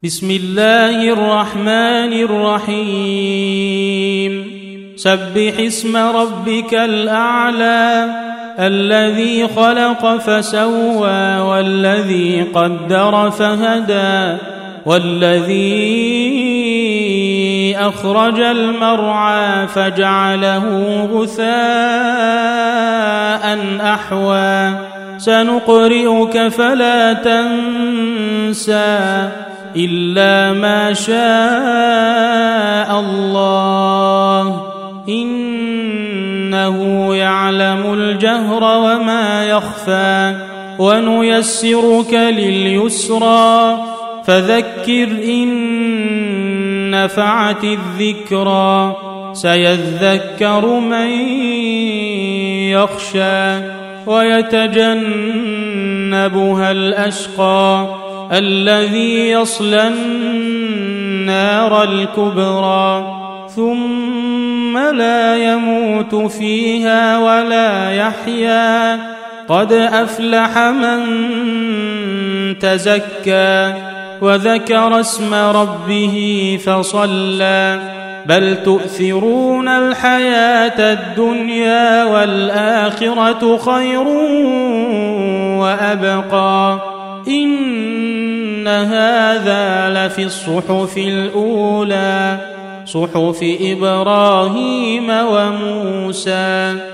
بسم الله الرحمن الرحيم سبح اسم ربك الأعلى الذي خلق فسوى والذي قدر فهدى والذي أخرج المرعى فجعله غثاء أحوى سنقرئك فلا تنسى إلا ما شاء الله إنه يعلم الجهر وما يخفى ونيسرك لليسرى فذكر إن نفعت الذكرى سيذكر من يخشى ويتجنبها الأشقى الذي يصلى النار الكبرى ثم لا يموت فيها ولا يحيا قد أفلح من تزكى وذكر اسم ربه فصلى بل تؤثرون الحياة الدنيا والآخرة خير وأبقى إن هذا لفي الصحف الأولى صحف إبراهيم وموسى